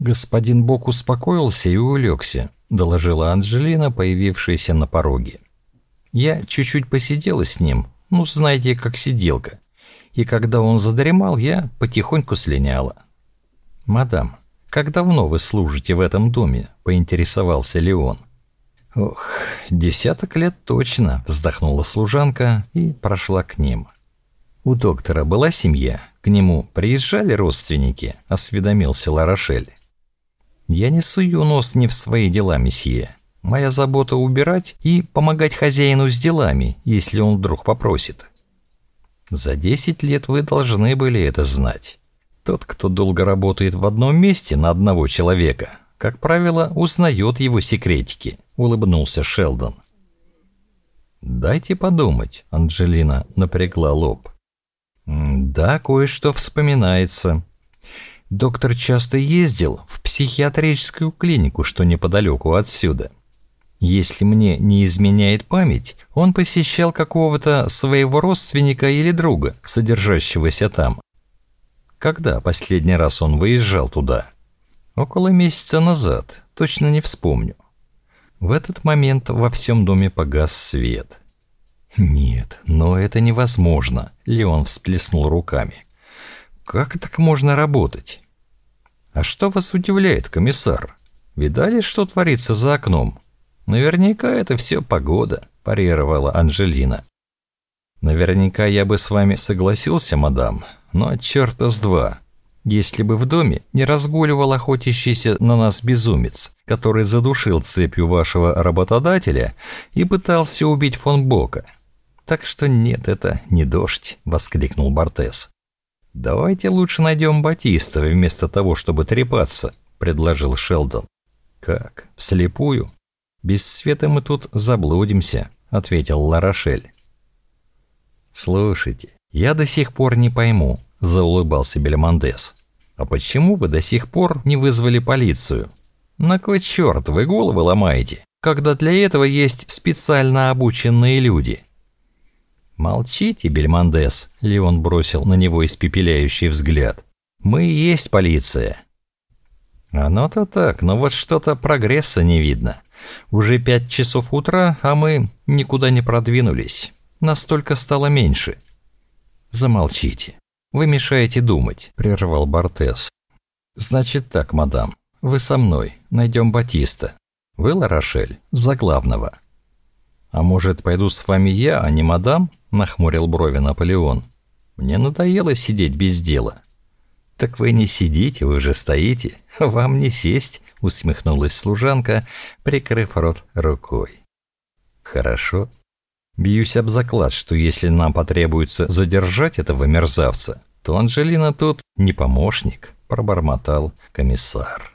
Господин Бок успокоился и улегся, доложила Анджелина, появившаяся на пороге. Я чуть-чуть посидела с ним, знаете, как сиделка. И когда он задремал, я потихоньку слиняла. «Мадам, как давно вы служите в этом доме?» — поинтересовался Леон. «Ох, 10 лет точно», — вздохнула служанка и прошла к ним. «У доктора была семья? К нему приезжали родственники?» — осведомился Ларошель. «Я не сую нос не в свои дела, месье. Моя забота — убирать и помогать хозяину с делами, если он вдруг попросит». «За 10 лет вы должны были это знать. Тот, кто долго работает в одном месте на одного человека, как правило, узнает его секретики», — улыбнулся Шелдон. «Дайте подумать», — Анджелина напрягла лоб. «Да, кое-что вспоминается. Доктор часто ездил в психиатрическую клинику, что неподалеку отсюда. Если мне не изменяет память, он посещал какого-то своего родственника или друга, содержащегося там. Когда последний раз он выезжал туда? Около месяца назад, точно не вспомню. В этот момент во всем доме погас свет». «Нет, но это невозможно», — Леон всплеснул руками. «Как так можно работать?» «А что вас удивляет, комиссар? Видали, что творится за окном? Наверняка это все погода», — парировала Анджелина. «Наверняка я бы с вами согласился, мадам, но от черта с два. Если бы в доме не разгуливал охотящийся на нас безумец, который задушил цепью вашего работодателя и пытался убить фон Бока. Так что нет, это не дождь», — воскликнул Бортес. «Давайте лучше найдем Батиста вместо того, чтобы трепаться», — предложил Шелдон. «Как? Вслепую? Без света мы тут заблудимся», — ответил Ларошель. «Слушайте, я до сих пор не пойму», — заулыбался Бельмондес. «А почему вы до сих пор не вызвали полицию? На кой черт вы головы ломаете, когда для этого есть специально обученные люди?» «Молчите, Бельмондес», — Леон бросил на него испепеляющий взгляд. «Мы и есть полиция». «Оно-то так, но вот что-то прогресса не видно. Уже 5 часов утра, а мы никуда не продвинулись. Настолько стало меньше». «Замолчите. Вы мешаете думать», — прервал Бортес. «Значит так, мадам, вы со мной, найдем Батиста. Вы, Ларошель, за главного». «А может, пойду с вами я, а не мадам?» — нахмурил брови Наполеон. «Мне надоело сидеть без дела». «Так вы не сидите, вы же стоите. Вам не сесть», — усмехнулась служанка, прикрыв рот рукой. «Хорошо. Бьюсь об заклад, что если нам потребуется задержать этого мерзавца, то Анджелина тут не помощник», — пробормотал комиссар.